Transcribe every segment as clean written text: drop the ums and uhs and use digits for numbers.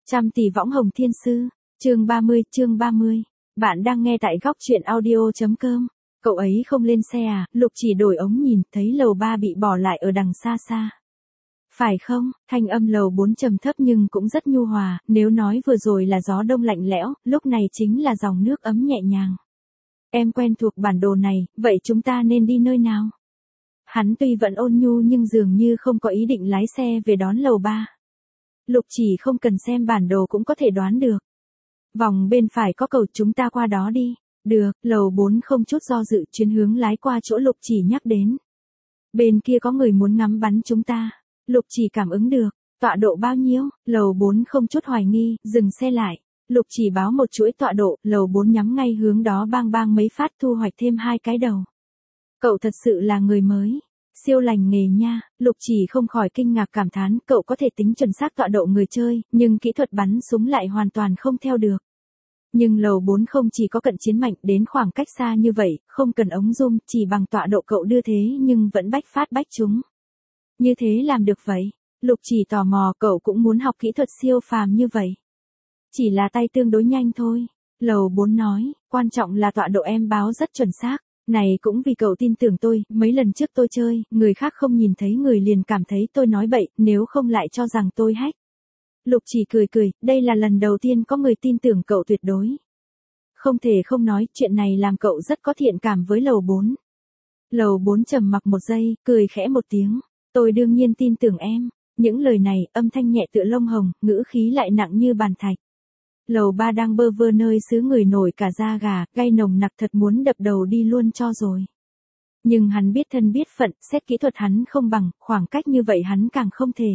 Trăm tỷ võng hồng thiên sư, chương 30. Bạn đang nghe tại góc truyện audio.com. Cậu ấy không lên xe à? Lục Chỉ đổi ống nhìn, thấy lầu 3 bị bỏ lại ở đằng xa xa. Phải không? Thanh âm lầu 4 trầm thấp nhưng cũng rất nhu hòa, nếu nói vừa rồi là gió đông lạnh lẽo, lúc này chính là dòng nước ấm nhẹ nhàng. Em quen thuộc bản đồ này, vậy chúng ta nên đi nơi nào? Hắn tuy vẫn ôn nhu nhưng dường như không có ý định lái xe về đón lầu 3. Lục Chỉ không cần xem bản đồ cũng có thể đoán được. Vòng bên phải có cầu, chúng ta qua đó đi. Được, lầu 4 không chút do dự chuyến hướng lái qua chỗ Lục Chỉ nhắc đến. Bên kia có người muốn ngắm bắn chúng ta. Lục Chỉ cảm ứng được. Tọa độ bao nhiêu? Lầu 4 không chút hoài nghi, dừng xe lại. Lục Chỉ báo một chuỗi tọa độ, lầu 4 nhắm ngay hướng đó bang bang mấy phát thu hoạch thêm 2 cái đầu. Cậu thật sự là người mới. Siêu lành nghề nha, Lục Chỉ không khỏi kinh ngạc cảm thán, cậu có thể tính chuẩn xác tọa độ người chơi, nhưng kỹ thuật bắn súng lại hoàn toàn không theo được. Nhưng lầu 4 không chỉ có cận chiến mạnh, đến khoảng cách xa như vậy, không cần ống zoom, chỉ bằng tọa độ cậu đưa thế nhưng vẫn bách phát bách trúng. Như thế làm được vậy? Lục Chỉ tò mò, cậu cũng muốn học kỹ thuật siêu phàm như vậy. Chỉ là tay tương đối nhanh thôi. Lầu 4 nói, quan trọng là tọa độ em báo rất chuẩn xác. Này cũng vì cậu tin tưởng tôi, mấy lần trước tôi chơi, người khác không nhìn thấy người liền cảm thấy tôi nói bậy, nếu không lại cho rằng tôi hack. Lục Chỉ cười, đây là lần đầu tiên có người tin tưởng cậu tuyệt đối. Không thể không nói, chuyện này làm cậu rất có thiện cảm với lầu 4. Lầu 4 trầm mặc một giây, cười khẽ một tiếng. Tôi đương nhiên tin tưởng em. Những lời này, âm thanh nhẹ tựa lông hồng, ngữ khí lại nặng như bàn thạch. Lầu 3 đang bơ vơ nơi xứ người nổi cả da gà, gai nồng nặc thật muốn đập đầu đi luôn cho rồi. Nhưng hắn biết thân biết phận, xét kỹ thuật hắn không bằng, khoảng cách như vậy hắn càng không thể.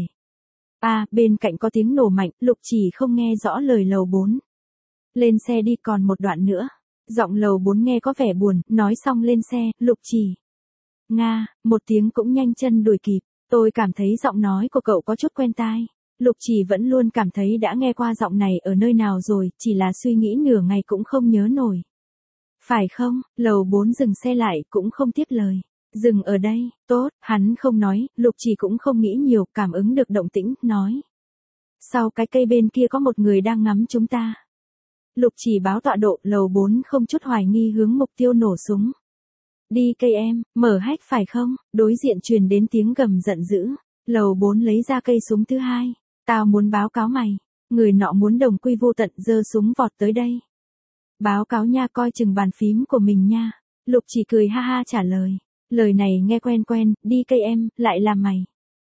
Bên cạnh có tiếng nổ mạnh, Lục Chỉ không nghe rõ lời lầu 4. Lên xe đi, còn một đoạn nữa. Giọng lầu 4 nghe có vẻ buồn, nói xong lên xe, Lục Chỉ. Nga, một tiếng cũng nhanh chân đuổi kịp, tôi cảm thấy giọng nói của cậu có chút quen tai. Lục Chỉ vẫn luôn cảm thấy đã nghe qua giọng này ở nơi nào rồi, chỉ là suy nghĩ nửa ngày cũng không nhớ nổi. Phải không? Lầu 4 dừng xe lại cũng không tiếp lời. Dừng ở đây, tốt, hắn không nói, Lục Chỉ cũng không nghĩ nhiều, cảm ứng được động tĩnh, nói. Sau cái cây bên kia có một người đang ngắm chúng ta. Lục Chỉ báo tọa độ, lầu 4 không chút hoài nghi hướng mục tiêu nổ súng. Đi cây em, mở hách phải không? Đối diện truyền đến tiếng gầm giận dữ. Lầu 4 lấy ra cây súng thứ hai. Tao muốn báo cáo mày. Người nọ muốn đồng quy vô tận, giơ súng vọt tới đây. Báo cáo nha, coi chừng bàn phím của mình nha. Lục Chỉ cười ha ha trả lời. Lời này nghe quen, đi cây em, lại là mày.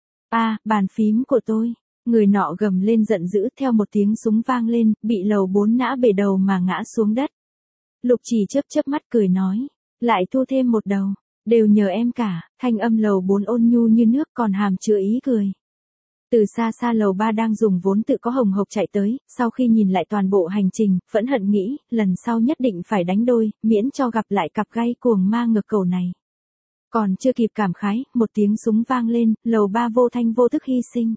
Bàn phím của tôi. Người nọ gầm lên giận dữ, theo một tiếng súng vang lên, bị lầu 4 nã bể đầu mà ngã xuống đất. Lục Chỉ chớp mắt cười nói. Lại thu thêm một đầu. Đều nhờ em cả, thanh âm lầu 4 ôn nhu như nước còn hàm chứa ý cười. Từ xa lầu 3 đang dùng vốn tự có hồng hộc chạy tới, sau khi nhìn lại toàn bộ hành trình, phẫn hận nghĩ, lần sau nhất định phải đánh đôi, miễn cho gặp lại cặp gai cuồng ma ngược cầu này. Còn chưa kịp cảm khái, một tiếng súng vang lên, lầu 3 vô thanh vô thức hy sinh.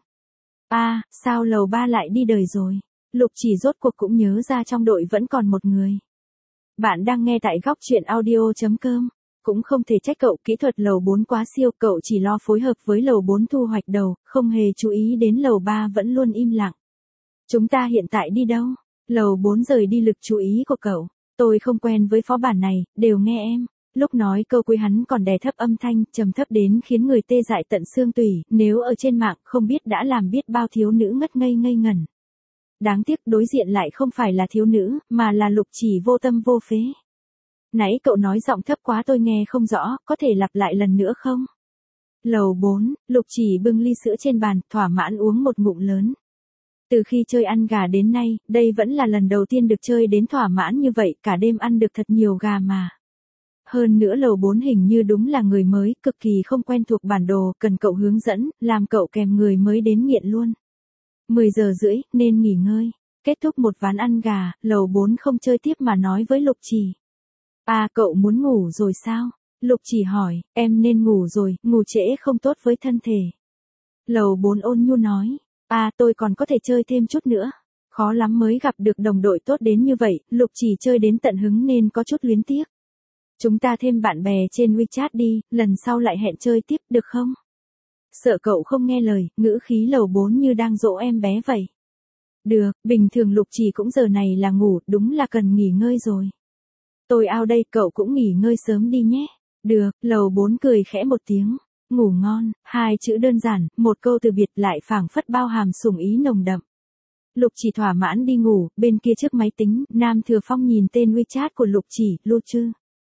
Sao lầu 3 lại đi đời rồi? Lục Chỉ rốt cuộc cũng nhớ ra trong đội vẫn còn một người. Bạn đang nghe tại góc truyện audio.com. Cũng không thể trách cậu, kỹ thuật lầu 4 quá siêu, cậu chỉ lo phối hợp với lầu 4 thu hoạch đầu, không hề chú ý đến lầu 3 vẫn luôn im lặng. Chúng ta hiện tại đi đâu? Lầu 4 rời đi lực chú ý của cậu. Tôi không quen với phó bản này, đều nghe em. Lúc nói câu cuối hắn còn đè thấp âm thanh, trầm thấp đến khiến người tê dại tận xương tủy, nếu ở trên mạng không biết đã làm biết bao thiếu nữ ngất ngây ngẩn. Đáng tiếc đối diện lại không phải là thiếu nữ, mà là Lục Chỉ vô tâm vô phế. Nãy cậu nói giọng thấp quá tôi nghe không rõ, có thể lặp lại lần nữa không? Lầu 4, Lục Chỉ bưng ly sữa trên bàn, thỏa mãn uống một ngụm lớn. Từ khi chơi ăn gà đến nay, đây vẫn là lần đầu tiên được chơi đến thỏa mãn như vậy, cả đêm ăn được thật nhiều gà mà. Hơn nữa lầu 4 hình như đúng là người mới, cực kỳ không quen thuộc bản đồ, cần cậu hướng dẫn, làm cậu kèm người mới đến nghiện luôn. 10 giờ rưỡi, nên nghỉ ngơi. Kết thúc một ván ăn gà, lầu 4 không chơi tiếp mà nói với Lục Chỉ. Cậu muốn ngủ rồi sao? Lục Chỉ hỏi, em nên ngủ rồi, ngủ trễ không tốt với thân thể. Lầu 4 ôn nhu nói, tôi còn có thể chơi thêm chút nữa. Khó lắm mới gặp được đồng đội tốt đến như vậy, Lục Chỉ chơi đến tận hứng nên có chút luyến tiếc. Chúng ta thêm bạn bè trên WeChat đi, lần sau lại hẹn chơi tiếp được không? Sợ cậu không nghe lời, ngữ khí lầu 4 như đang dỗ em bé vậy. Được, bình thường Lục Chỉ cũng giờ này là ngủ, đúng là cần nghỉ ngơi rồi. Tôi out đây, cậu cũng nghỉ ngơi sớm đi nhé. Được, lầu 4 cười khẽ một tiếng. Ngủ ngon, hai chữ đơn giản, một câu từ biệt lại phảng phất bao hàm sủng ý nồng đậm. Lục Chỉ thỏa mãn đi ngủ, bên kia trước máy tính, Nam Thừa Phong nhìn tên WeChat của Lục Chỉ, Lu Chư.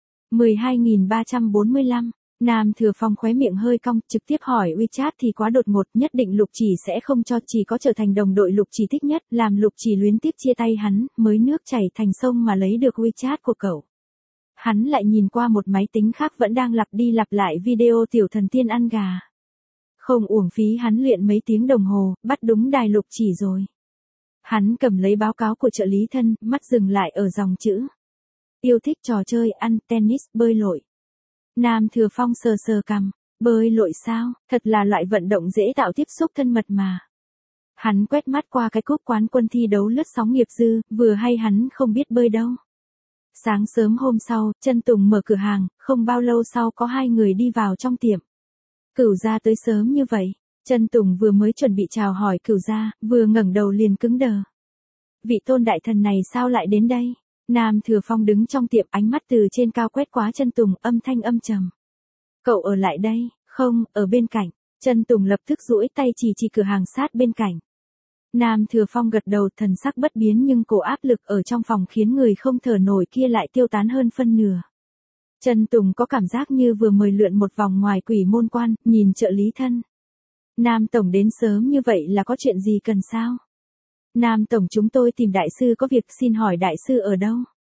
12.345. Nam Thừa Phong khóe miệng hơi cong, trực tiếp hỏi WeChat thì quá đột ngột, nhất định Lục Chỉ sẽ không cho, chỉ có trở thành đồng đội Lục Chỉ thích nhất, làm Lục Chỉ luyến tiếc chia tay hắn, mới nước chảy thành sông mà lấy được WeChat của cậu. Hắn lại nhìn qua một máy tính khác vẫn đang lặp đi lặp lại video tiểu thần tiên ăn gà. Không uổng phí hắn luyện mấy tiếng đồng hồ, bắt đúng đài Lục Chỉ rồi. Hắn cầm lấy báo cáo của trợ lý thân, mắt dừng lại ở dòng chữ. Yêu thích trò chơi, ăn, tennis, bơi lội. Nam Thừa Phong sờ sờ cằm, bơi lội sao, thật là loại vận động dễ tạo tiếp xúc thân mật mà. Hắn quét mắt qua cái cúp quán quân thi đấu lướt sóng nghiệp dư, vừa hay hắn không biết bơi đâu. Sáng sớm hôm sau, Chân Tùng mở cửa hàng, không bao lâu sau có hai người đi vào trong tiệm. Cửu gia tới sớm như vậy, Chân Tùng vừa mới chuẩn bị chào hỏi Cửu gia, vừa ngẩng đầu liền cứng đờ. Vị tôn đại thần này sao lại đến đây? Nam Thừa Phong đứng trong tiệm, ánh mắt từ trên cao quét qua Chân Tùng, âm thanh âm trầm. Cậu ở lại đây, không, ở bên cạnh. Chân Tùng lập tức duỗi tay chỉ cửa hàng sát bên cạnh. Nam Thừa Phong gật đầu, thần sắc bất biến nhưng cổ áp lực ở trong phòng khiến người không thở nổi kia lại tiêu tán hơn phân nửa. Chân Tùng có cảm giác như vừa mới lượn một vòng ngoài Quỷ Môn Quan, nhìn trợ lý thân. Nam Tổng đến sớm như vậy là có chuyện gì cần sao? Nam Tổng, chúng tôi tìm đại sư có việc, xin hỏi đại sư ở đâu?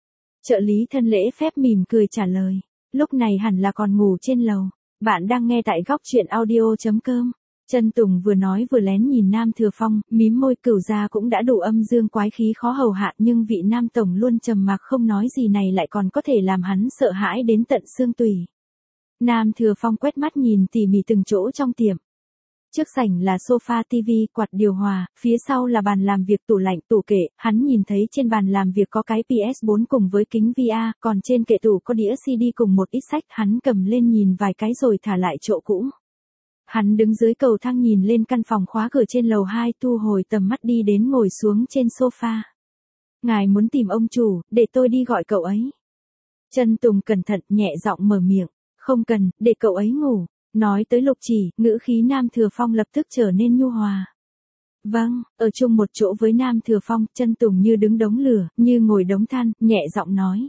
Trợ lý thân lễ phép mỉm cười trả lời. Lúc này hẳn là còn ngủ trên lầu. Bạn đang nghe tại góc truyện audio.com. Chân Tùng vừa nói vừa lén nhìn Nam Thừa Phong, mím môi. Cửu gia cũng đã đủ âm dương quái khí khó hầu hạ, nhưng vị Nam Tổng luôn trầm mặc không nói gì này lại còn có thể làm hắn sợ hãi đến tận xương tủy. Nam Thừa Phong quét mắt nhìn tỉ mỉ từng chỗ trong tiệm. Trước sảnh là sofa, tivi, quạt điều hòa, phía sau là bàn làm việc, tủ lạnh, tủ kệ, hắn nhìn thấy trên bàn làm việc có cái PS4 cùng với kính VR, còn trên kệ tủ có đĩa CD cùng một ít sách, hắn cầm lên nhìn vài cái rồi thả lại chỗ cũ. Hắn đứng dưới cầu thang nhìn lên căn phòng khóa cửa trên lầu 2, thu hồi tầm mắt đi đến ngồi xuống trên sofa. Ngài muốn tìm ông chủ, để tôi đi gọi cậu ấy. Chân Tùng cẩn thận nhẹ giọng mở miệng, không cần, để cậu ấy ngủ. Nói tới Lục Chỉ, ngữ khí Nam Thừa Phong lập tức trở nên nhu hòa. Vâng, ở chung một chỗ với Nam Thừa Phong, Chân Tùng như đứng đống lửa, như ngồi đống than, nhẹ giọng nói.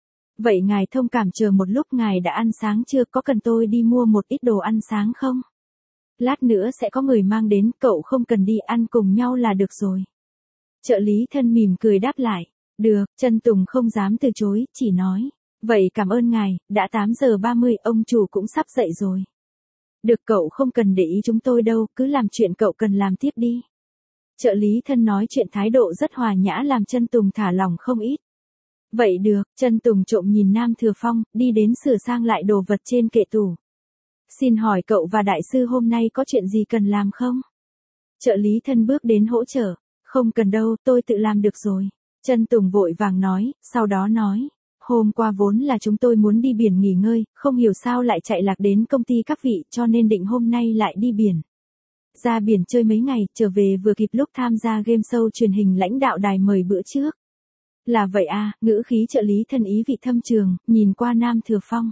Vậy ngài thông cảm chờ một lúc, ngài đã ăn sáng chưa, có cần tôi đi mua một ít đồ ăn sáng không? Lát nữa sẽ có người mang đến, cậu không cần đi, ăn cùng nhau là được rồi. Trợ lý thân mỉm cười đáp lại. Được, Chân Tùng không dám từ chối, chỉ nói. Vậy cảm ơn ngài, đã 8:30, ông chủ cũng sắp dậy rồi. Được, cậu không cần để ý chúng tôi đâu, cứ làm chuyện cậu cần làm tiếp đi. Trợ lý thân nói chuyện thái độ rất hòa nhã làm Chân Tùng thả lòng không ít. Vậy được, Chân Tùng trộm nhìn Nam Thừa Phong, đi đến sửa sang lại đồ vật trên kệ tủ. Xin hỏi cậu và đại sư hôm nay có chuyện gì cần làm không? Trợ lý thân bước đến hỗ trợ. Không cần đâu, tôi tự làm được rồi. Chân Tùng vội vàng nói, sau đó nói. Hôm qua vốn là chúng tôi muốn đi biển nghỉ ngơi, không hiểu sao lại chạy lạc đến công ty các vị, cho nên định hôm nay lại đi biển. Ra biển chơi mấy ngày, trở về vừa kịp lúc tham gia game show truyền hình lãnh đạo đài mời bữa trước. Là vậy à, ngữ khí trợ lý thân ý vị thâm trường, nhìn qua Nam Thừa Phong.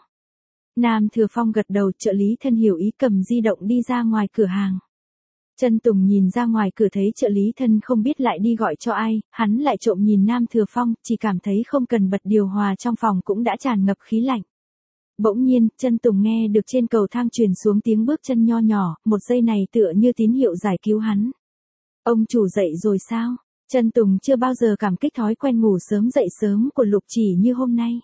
Nam Thừa Phong gật đầu, trợ lý thân hiểu ý cầm di động đi ra ngoài cửa hàng. Chân Tùng nhìn ra ngoài cửa thấy trợ lý thân không biết lại đi gọi cho ai, hắn lại trộm nhìn Nam Thừa Phong, chỉ cảm thấy không cần bật điều hòa trong phòng cũng đã tràn ngập khí lạnh. Bỗng nhiên, Chân Tùng nghe được trên cầu thang truyền xuống tiếng bước chân nho nhỏ, một giây này tựa như tín hiệu giải cứu hắn. Ông chủ dậy rồi sao? Chân Tùng chưa bao giờ cảm kích thói quen ngủ sớm dậy sớm của Lục Chỉ như hôm nay.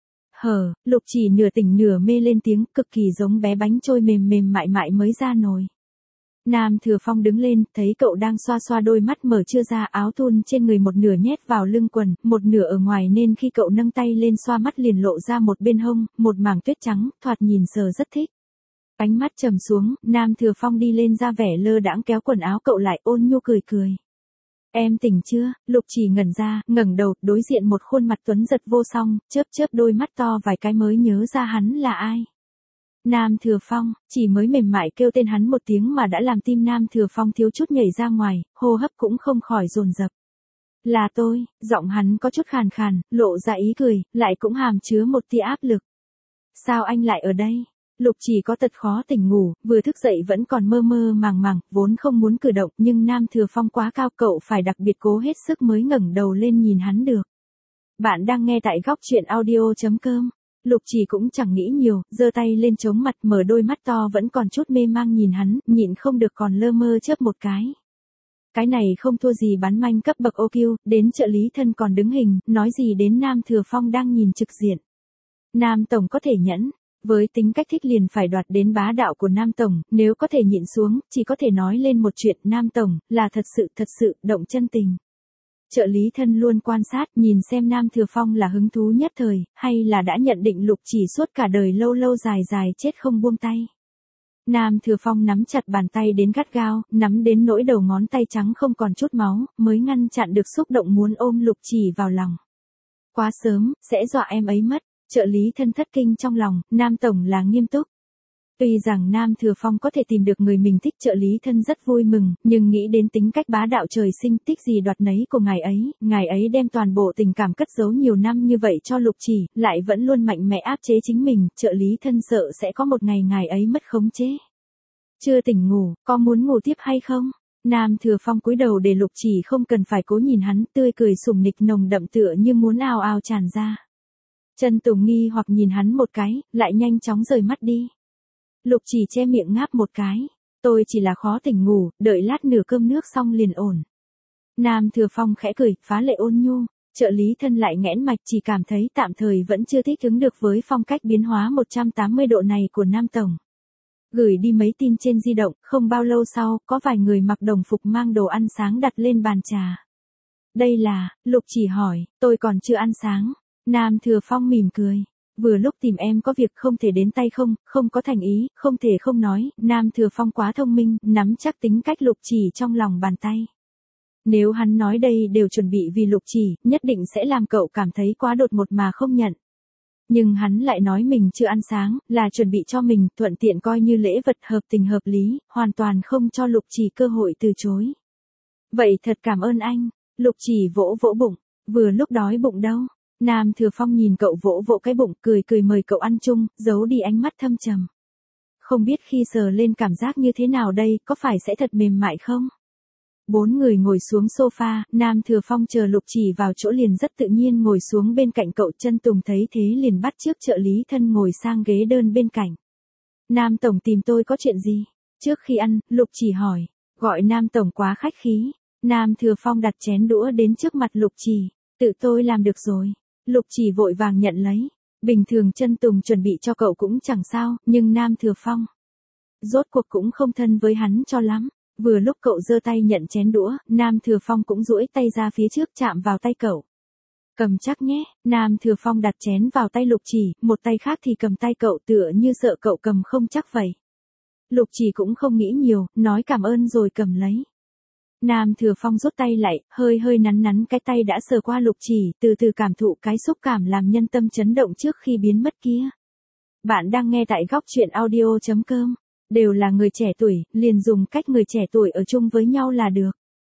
Lục Chỉ nửa tỉnh nửa mê lên tiếng, cực kỳ giống bé bánh trôi mềm mềm mại mại mới ra nồi. Nam Thừa Phong đứng lên, thấy cậu đang xoa xoa đôi mắt mở chưa ra, áo thun trên người một nửa nhét vào lưng quần, một nửa ở ngoài nên khi cậu nâng tay lên xoa mắt liền lộ ra một bên hông, một mảng tuyết trắng, thoạt nhìn sờ rất thích. Ánh mắt trầm xuống, Nam Thừa Phong đi lên ra vẻ lơ đãng kéo quần áo cậu lại, ôn nhu cười cười. Em tỉnh chưa? Lục Chỉ ngẩn ra, ngẩng đầu, đối diện một khuôn mặt tuấn giật vô song, chớp chớp đôi mắt to vài cái mới nhớ ra hắn là ai. Nam Thừa Phong, chỉ mới mềm mại kêu tên hắn một tiếng mà đã làm tim Nam Thừa Phong thiếu chút nhảy ra ngoài, hô hấp cũng không khỏi dồn dập. Là tôi, giọng hắn có chút khàn khàn, lộ ra ý cười, lại cũng hàm chứa một tia áp lực. Sao anh lại ở đây? Lục Chỉ có tật khó tỉnh ngủ, vừa thức dậy vẫn còn mơ mơ màng màng, vốn không muốn cử động nhưng Nam Thừa Phong quá cao cậu phải đặc biệt cố hết sức mới ngẩng đầu lên nhìn hắn được. Bạn đang nghe tại góc chuyện audio.com. Lục Chỉ cũng chẳng nghĩ nhiều, giơ tay lên chống mặt mở đôi mắt to vẫn còn chút mê mang nhìn hắn, nhịn không được còn lơ mơ chớp một cái. Cái này không thua gì bán manh cấp bậc OQ, đến trợ lý thân còn đứng hình, nói gì đến Nam Thừa Phong đang nhìn trực diện. Nam Tổng có thể nhẫn, với tính cách thích liền phải đoạt đến bá đạo của Nam Tổng, nếu có thể nhịn xuống, chỉ có thể nói lên một chuyện Nam Tổng, là thật sự, động chân tình. Trợ lý thân luôn quan sát, nhìn xem Nam Thừa Phong là hứng thú nhất thời, hay là đã nhận định Lục Chỉ suốt cả đời lâu lâu dài chết không buông tay. Nam Thừa Phong nắm chặt bàn tay đến gắt gao, nắm đến nỗi đầu ngón tay trắng không còn chút máu, mới ngăn chặn được xúc động muốn ôm Lục Chỉ vào lòng. Quá sớm, sẽ dọa em ấy mất. Trợ lý thân thất kinh trong lòng, Nam Tổng là nghiêm túc. Tuy rằng Nam Thừa Phong có thể tìm được người mình thích, trợ lý thân rất vui mừng, nhưng nghĩ đến tính cách bá đạo trời sinh thích gì đoạt nấy của ngài ấy đem toàn bộ tình cảm cất giấu nhiều năm như vậy cho Lục Chỉ, lại vẫn luôn mạnh mẽ áp chế chính mình, trợ lý thân sợ sẽ có một ngày ngài ấy mất khống chế. Chưa tỉnh ngủ, có muốn ngủ tiếp hay không? Nam Thừa Phong cúi đầu để Lục Chỉ không cần phải cố nhìn hắn, tươi cười sủng nịch nồng đậm tựa như muốn ào ào tràn ra. Trân Tùng nghi hoặc nhìn hắn một cái, lại nhanh chóng rời mắt đi. Lục Chỉ che miệng ngáp một cái. Tôi chỉ là khó tỉnh ngủ, đợi lát nửa cơm nước xong liền ổn. Nam Thừa Phong khẽ cười, phá lệ ôn nhu. Trợ lý thân lại nghẽn mạch, chỉ cảm thấy tạm thời vẫn chưa thích ứng được với phong cách biến hóa 180 độ này của Nam Tổng. Gửi đi mấy tin trên di động, không bao lâu sau, có vài người mặc đồng phục mang đồ ăn sáng đặt lên bàn trà. Đây là, Lục Chỉ hỏi, tôi còn chưa ăn sáng. Nam Thừa Phong mỉm cười. Vừa lúc tìm em có việc không thể đến tay không có thành ý, không thể không nói, Nam Thừa Phong quá thông minh, nắm chắc tính cách Lục Chỉ trong lòng bàn tay. Nếu hắn nói đây đều chuẩn bị vì Lục Chỉ, nhất định sẽ làm cậu cảm thấy quá đột ngột mà không nhận. Nhưng hắn lại nói mình chưa ăn sáng, là chuẩn bị cho mình, thuận tiện coi như lễ vật hợp tình hợp lý, hoàn toàn không cho Lục Chỉ cơ hội từ chối. Vậy thật cảm ơn anh, Lục Chỉ vỗ vỗ bụng, vừa lúc đói bụng đâu. Nam Thừa Phong nhìn cậu vỗ vỗ cái bụng, cười mời cậu ăn chung, giấu đi ánh mắt thâm trầm. Không biết khi sờ lên cảm giác như thế nào đây, có phải sẽ thật mềm mại không? 4 người ngồi xuống sofa, Nam Thừa Phong chờ Lục Chỉ vào chỗ liền rất tự nhiên ngồi xuống bên cạnh cậu. Trân Tùng thấy thế liền bắt chước trợ lý thân ngồi sang ghế đơn bên cạnh. Nam Tổng tìm tôi có chuyện gì? Trước khi ăn, Lục Chỉ hỏi, gọi Nam Tổng quá khách khí. Nam Thừa Phong đặt chén đũa đến trước mặt Lục Chỉ, tự tôi làm được rồi. Lục Chỉ vội vàng nhận lấy. Bình thường Trân Tùng chuẩn bị cho cậu cũng chẳng sao, nhưng Nam Thừa Phong rốt cuộc cũng không thân với hắn cho lắm. Vừa lúc cậu giơ tay nhận chén đũa, Nam Thừa Phong cũng duỗi tay ra phía trước chạm vào tay cậu. Cầm chắc nhé. Nam Thừa Phong đặt chén vào tay Lục Chỉ, một tay khác thì cầm tay cậu tựa như sợ cậu cầm không chắc vậy. Lục Chỉ cũng không nghĩ nhiều, nói cảm ơn rồi cầm lấy. Nam Thừa Phong rút tay lại, hơi nắn cái tay đã sờ qua Lục Chỉ, từ từ cảm thụ cái xúc cảm làm nhân tâm chấn động trước khi biến mất kia. Bạn đang nghe tại góc chuyện audio.com. Đều là người trẻ tuổi, liền dùng cách người trẻ tuổi ở chung với nhau là được.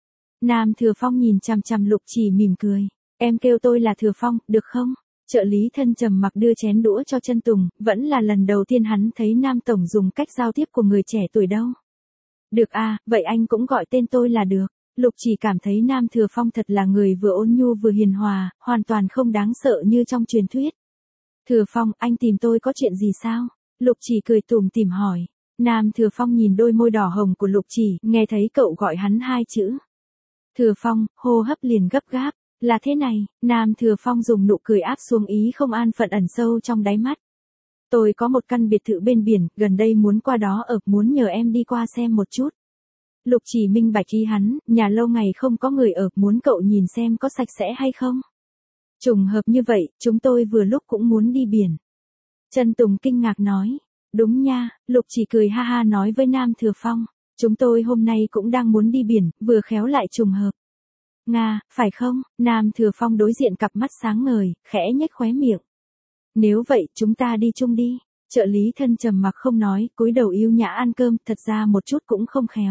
Nam Thừa Phong nhìn chằm chằm Lục Chỉ mỉm cười. Em kêu tôi là Thừa Phong, được không? Trợ lý thân trầm mặc đưa chén đũa cho Trân Tùng, vẫn là lần đầu tiên hắn thấy Nam Tổng dùng cách giao tiếp của người trẻ tuổi đâu. Được à, vậy anh cũng gọi tên tôi là được. Lục Chỉ cảm thấy Nam Thừa Phong thật là người vừa ôn nhu vừa hiền hòa, hoàn toàn không đáng sợ như trong truyền thuyết. Thừa Phong, anh tìm tôi có chuyện gì sao? Lục Chỉ cười tủm tỉm hỏi. Nam Thừa Phong nhìn đôi môi đỏ hồng của Lục Chỉ, nghe thấy cậu gọi hắn 2 chữ. Thừa Phong, hô hấp liền gấp gáp. Là thế này, Nam Thừa Phong dùng nụ cười áp xuống ý không an phận ẩn sâu trong đáy mắt. Tôi có một căn biệt thự bên biển, gần đây muốn qua đó ở, muốn nhờ em đi qua xem một chút. Lục Chỉ minh bạch ý hắn, nhà lâu ngày không có người ở, muốn cậu nhìn xem có sạch sẽ hay không. Trùng hợp như vậy, chúng tôi vừa lúc cũng muốn đi biển. Trân Tùng kinh ngạc nói. Đúng nha, Lục Chỉ cười ha ha nói với Nam Thừa Phong. Chúng tôi hôm nay cũng đang muốn đi biển, vừa khéo lại trùng hợp. Nga, phải không? Nam Thừa Phong đối diện cặp mắt sáng ngời, khẽ nhếch khóe miệng. Nếu vậy, chúng ta đi chung đi. Trợ lý thân trầm mặc không nói, cúi đầu yêu nhã ăn cơm, thật ra một chút cũng không khéo.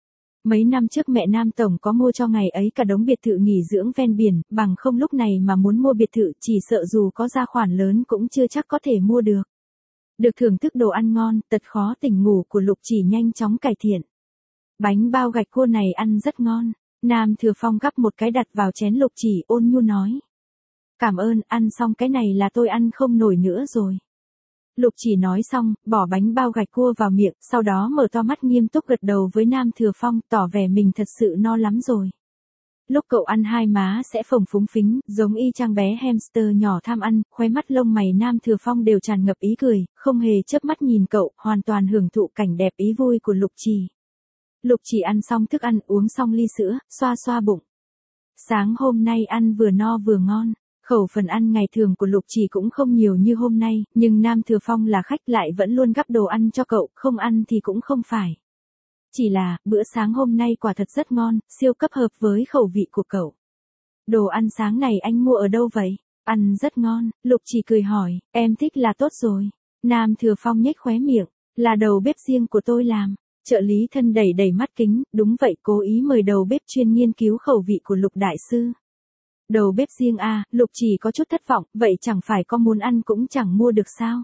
Mấy năm trước mẹ Nam Tổng có mua cho ngày ấy cả đống biệt thự nghỉ dưỡng ven biển, bằng không lúc này mà muốn mua biệt thự chỉ sợ dù có ra khoản lớn cũng chưa chắc có thể mua được. Được thưởng thức đồ ăn ngon, tật khó tỉnh ngủ của Lục Chỉ nhanh chóng cải thiện. Bánh bao gạch cua này ăn rất ngon. Nam Thừa Phong gắp một cái đặt vào chén Lục Chỉ, ôn nhu nói. Cảm ơn, ăn xong cái này là tôi ăn không nổi nữa rồi. Lục Chỉ nói xong, bỏ bánh bao gạch cua vào miệng, sau đó mở to mắt nghiêm túc gật đầu với Nam Thừa Phong, tỏ vẻ mình thật sự no lắm rồi. Lúc cậu ăn hai má sẽ phồng phúng phính, giống y chang bé hamster nhỏ tham ăn, khóe mắt lông mày Nam Thừa Phong đều tràn ngập ý cười, không hề chớp mắt nhìn cậu, hoàn toàn hưởng thụ cảnh đẹp ý vui của Lục Chỉ. Lục Chỉ ăn xong thức ăn, uống xong ly sữa, xoa xoa bụng. Sáng hôm nay ăn vừa no vừa ngon. Khẩu phần ăn ngày thường của Lục Chỉ cũng không nhiều như hôm nay, nhưng Nam Thừa Phong là khách lại vẫn luôn gắp đồ ăn cho cậu, không ăn thì cũng không phải. Chỉ là, bữa sáng hôm nay quả thật rất ngon, siêu cấp hợp với khẩu vị của cậu. Đồ ăn sáng này anh mua ở đâu vậy? Ăn rất ngon, Lục Chỉ cười hỏi, em thích là tốt rồi. Nam Thừa Phong nhếch khóe miệng, là đầu bếp riêng của tôi làm. Trợ lý thân đẩy đẩy mắt kính, đúng vậy, cố ý mời đầu bếp chuyên nghiên cứu khẩu vị của Lục đại sư. Đầu bếp riêng à, Lục Chỉ có chút thất vọng, vậy chẳng phải có muốn ăn cũng chẳng mua được sao?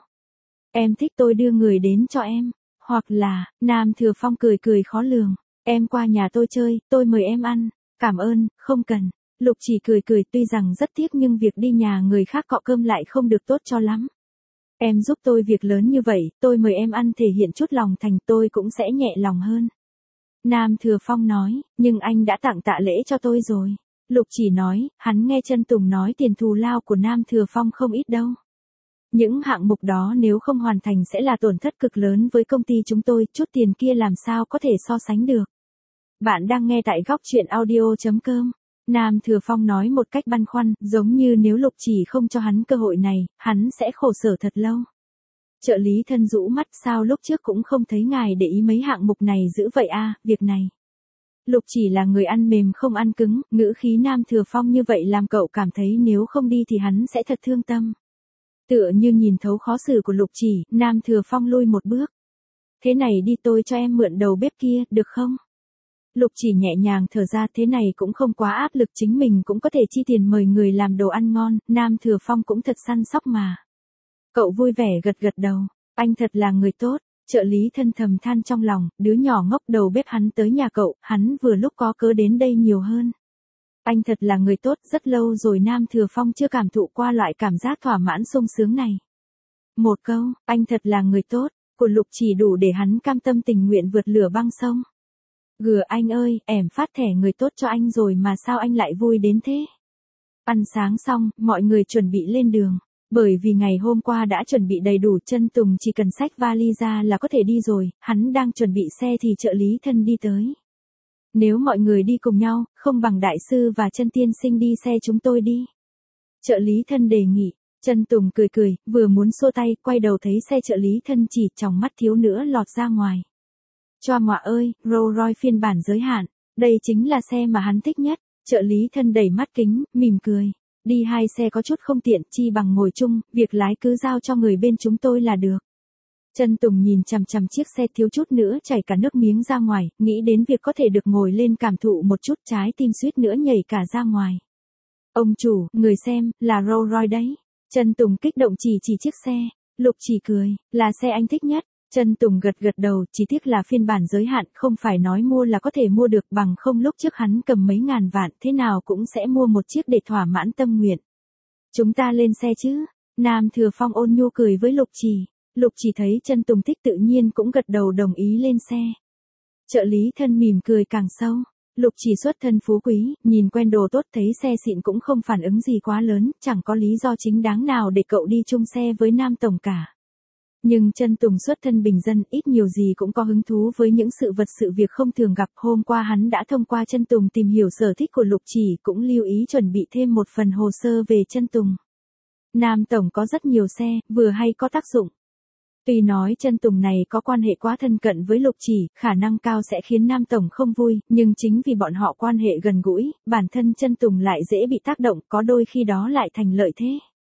Em thích tôi đưa người đến cho em, hoặc là, Nam Thừa Phong cười cười khó lường, em qua nhà tôi chơi, tôi mời em ăn, cảm ơn, không cần. Lục Chỉ cười cười, tuy rằng rất tiếc nhưng việc đi nhà người khác cọ cơm lại không được tốt cho lắm. Em giúp tôi việc lớn như vậy, tôi mời em ăn thể hiện chút lòng thành, tôi cũng sẽ nhẹ lòng hơn. Nam Thừa Phong nói, nhưng anh đã tặng tạ lễ cho tôi rồi. Lục Chỉ nói, hắn nghe Trân Tùng nói tiền thù lao của Nam Thừa Phong không ít đâu. Những hạng mục đó nếu không hoàn thành sẽ là tổn thất cực lớn với công ty chúng tôi, chút tiền kia làm sao có thể so sánh được. Bạn đang nghe tại góc truyện audio.com. Nam Thừa Phong nói một cách băn khoăn, giống như nếu Lục Chỉ không cho hắn cơ hội này, hắn sẽ khổ sở thật lâu. Trợ lý thân rũ mắt, sao lúc trước cũng không thấy ngài để ý mấy hạng mục này dữ vậy à, việc này. Lục Chỉ là người ăn mềm không ăn cứng, ngữ khí Nam Thừa Phong như vậy làm cậu cảm thấy nếu không đi thì hắn sẽ thật thương tâm. Tựa như nhìn thấu khó xử của Lục Chỉ, Nam Thừa Phong lui một bước. Thế này đi, tôi cho em mượn đầu bếp kia, được không? Lục Chỉ nhẹ nhàng thở ra, thế này cũng không quá áp lực, chính mình cũng có thể chi tiền mời người làm đồ ăn ngon, Nam Thừa Phong cũng thật săn sóc mà. Cậu vui vẻ gật gật đầu, anh thật là người tốt. Trợ lý thân thầm than trong lòng, đứa nhỏ ngốc đầu bếp hắn tới nhà cậu, hắn vừa lúc có cớ đến đây nhiều hơn. Anh thật là người tốt, rất lâu rồi Nam Thừa Phong chưa cảm thụ qua loại cảm giác thỏa mãn sung sướng này. Một câu, anh thật là người tốt, của Lục Chỉ đủ để hắn cam tâm tình nguyện vượt lửa băng sông. Anh ơi, em phát thẻ người tốt cho anh rồi mà sao anh lại vui đến thế? Ăn sáng xong, mọi người chuẩn bị lên đường. Bởi vì ngày hôm qua đã chuẩn bị đầy đủ, Trân Tùng chỉ cần xách vali ra là có thể đi rồi, hắn đang chuẩn bị xe thì trợ lý thân đi tới. Nếu mọi người đi cùng nhau, không bằng đại sư và Trân tiên sinh đi xe chúng tôi đi. Trợ lý thân đề nghị, Trân Tùng cười cười, vừa muốn xô tay, quay đầu thấy xe trợ lý thân chỉ tròng mắt thiếu nữa lọt ra ngoài. Choa ngoạ ơi, Rolls Royce phiên bản giới hạn, đây chính là xe mà hắn thích nhất. Trợ lý thân đẩy mắt kính, mỉm cười. Đi hai xe có chút không tiện, chi bằng ngồi chung, việc lái cứ giao cho người bên chúng tôi là được. Trân Tùng nhìn chằm chằm chiếc xe thiếu chút nữa chảy cả nước miếng ra ngoài, nghĩ đến việc có thể được ngồi lên cảm thụ một chút, trái tim suýt nữa nhảy cả ra ngoài. Ông chủ, người xem, là Rolls Royce đấy. Trân Tùng kích động chỉ chiếc xe. Lục Chỉ cười, là xe anh thích nhất. Trân Tùng gật gật đầu, chỉ tiếc là phiên bản giới hạn, không phải nói mua là có thể mua được, bằng không lúc trước hắn cầm mấy ngàn vạn, thế nào cũng sẽ mua một chiếc để thỏa mãn tâm nguyện. Chúng ta lên xe chứ? Nam Thừa Phong ôn nhu cười với Lục Chỉ. Lục Chỉ thấy Trân Tùng thích tự nhiên cũng gật đầu đồng ý lên xe. Trợ lý thân mỉm cười càng sâu. Lục Chỉ xuất thân phú quý, nhìn quen đồ tốt, thấy xe xịn cũng không phản ứng gì quá lớn, chẳng có lý do chính đáng nào để cậu đi chung xe với Nam Tổng cả. Nhưng Trân Tùng xuất thân bình dân, ít nhiều gì cũng có hứng thú với những sự vật sự việc không thường gặp. Hôm qua hắn đã thông qua Trân Tùng tìm hiểu sở thích của Lục Chỉ, cũng lưu ý chuẩn bị thêm một phần hồ sơ về Trân Tùng. Nam Tổng có rất nhiều xe, vừa hay có tác dụng. Tuy nói Trân Tùng này có quan hệ quá thân cận với Lục Chỉ, khả năng cao sẽ khiến Nam Tổng không vui, nhưng chính vì bọn họ quan hệ gần gũi, bản thân Trân Tùng lại dễ bị tác động, có đôi khi đó lại thành lợi thế.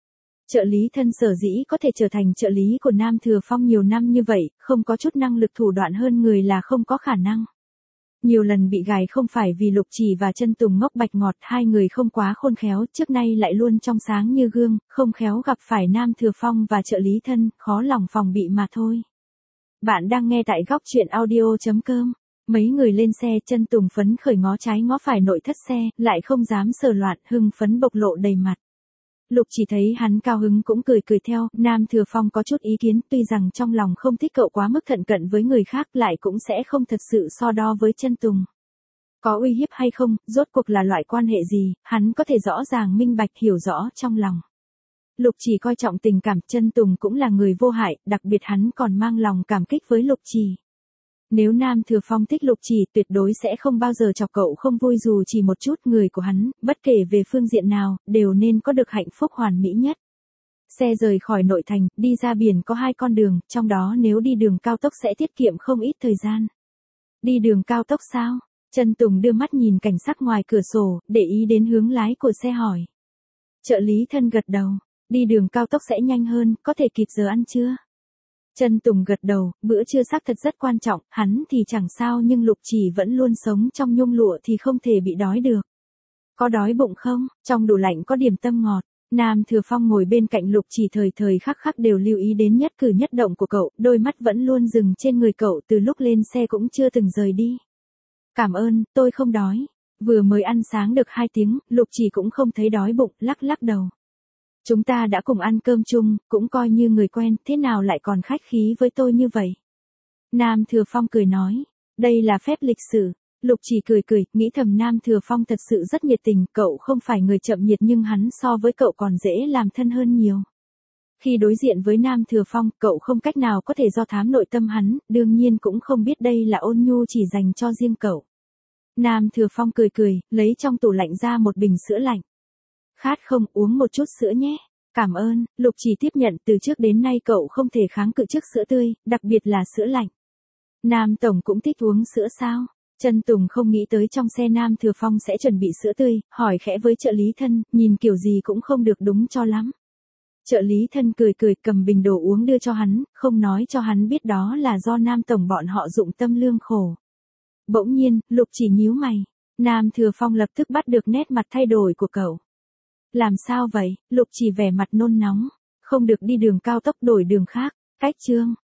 Trợ lý thân sở dĩ có thể trở thành trợ lý của Nam Thừa Phong nhiều năm như vậy, không có chút năng lực thủ đoạn hơn người là không có khả năng. Nhiều lần bị gài không phải vì Lục Chỉ và Chân Tùng ngốc bạch ngọt, hai người không quá khôn khéo, trước nay lại luôn trong sáng như gương, không khéo gặp phải Nam Thừa Phong và trợ lý thân, khó lòng phòng bị mà thôi. Bạn đang nghe tại góc chuyện audio.com. Mấy người lên xe, Chân Tùng phấn khởi ngó trái ngó phải nội thất xe, lại không dám sờ loạn, hưng phấn bộc lộ đầy mặt. Lục Chỉ thấy hắn cao hứng cũng cười cười theo, Nam Thừa Phong có chút ý kiến, tuy rằng trong lòng không thích cậu quá mức thận cận với người khác, lại cũng sẽ không thật sự so đo với Chân Tùng. Có uy hiếp hay không, rốt cuộc là loại quan hệ gì, hắn có thể rõ ràng minh bạch hiểu rõ trong lòng. Lục Chỉ coi trọng tình cảm, Chân Tùng cũng là người vô hại, đặc biệt hắn còn mang lòng cảm kích với Lục Chỉ. Nếu Nam Thừa Phong thích Lục Chỉ, tuyệt đối sẽ không bao giờ chọc cậu không vui dù chỉ một chút, người của hắn, bất kể về phương diện nào, đều nên có được hạnh phúc hoàn mỹ nhất. Xe rời khỏi nội thành, đi ra biển có 2 con đường, trong đó nếu đi đường cao tốc sẽ tiết kiệm không ít thời gian. Đi đường cao tốc sao? Chân Tùng đưa mắt nhìn cảnh sắc ngoài cửa sổ, để ý đến hướng lái của xe hỏi. Trợ lý thân gật đầu, đi đường cao tốc sẽ nhanh hơn, có thể kịp giờ ăn trưa. Chân Tùng gật đầu, bữa trưa xác thật rất quan trọng, hắn thì chẳng sao nhưng Lục Chỉ vẫn luôn sống trong nhung lụa thì không thể bị đói được. Có đói bụng không? Trong tủ lạnh có điểm tâm ngọt. Nam Thừa Phong ngồi bên cạnh Lục Chỉ thời thời khắc khắc đều lưu ý đến nhất cử nhất động của cậu, đôi mắt vẫn luôn dừng trên người cậu từ lúc lên xe cũng chưa từng rời đi. Cảm ơn, tôi không đói. Vừa mới ăn sáng được 2 tiếng, Lục Chỉ cũng không thấy đói bụng, lắc lắc đầu. Chúng ta đã cùng ăn cơm chung, cũng coi như người quen, thế nào lại còn khách khí với tôi như vậy? Nam Thừa Phong cười nói, đây là phép lịch sử. Lục Chỉ cười cười, nghĩ thầm Nam Thừa Phong thật sự rất nhiệt tình, cậu không phải người chậm nhiệt nhưng hắn so với cậu còn dễ làm thân hơn nhiều. Khi đối diện với Nam Thừa Phong, cậu không cách nào có thể do thám nội tâm hắn, đương nhiên cũng không biết đây là ôn nhu chỉ dành cho riêng cậu. Nam Thừa Phong cười cười, lấy trong tủ lạnh ra một bình sữa lạnh. Khát không, uống một chút sữa nhé. Cảm ơn, Lục Chỉ tiếp nhận, từ trước đến nay cậu không thể kháng cự trước sữa tươi, đặc biệt là sữa lạnh. Nam Tổng cũng thích uống sữa sao? Chân Tùng không nghĩ tới trong xe Nam Thừa Phong sẽ chuẩn bị sữa tươi, hỏi khẽ với trợ lý thân, nhìn kiểu gì cũng không được đúng cho lắm. Trợ lý thân cười cười cầm bình đồ uống đưa cho hắn, không nói cho hắn biết đó là do Nam Tổng bọn họ dụng tâm lương khổ. Bỗng nhiên, Lục Chỉ nhíu mày. Nam Thừa Phong lập tức bắt được nét mặt thay đổi của cậu. Làm sao vậy? Lục Chỉ vẻ mặt nôn nóng. Không được đi đường cao tốc, đổi đường khác. Cách chương.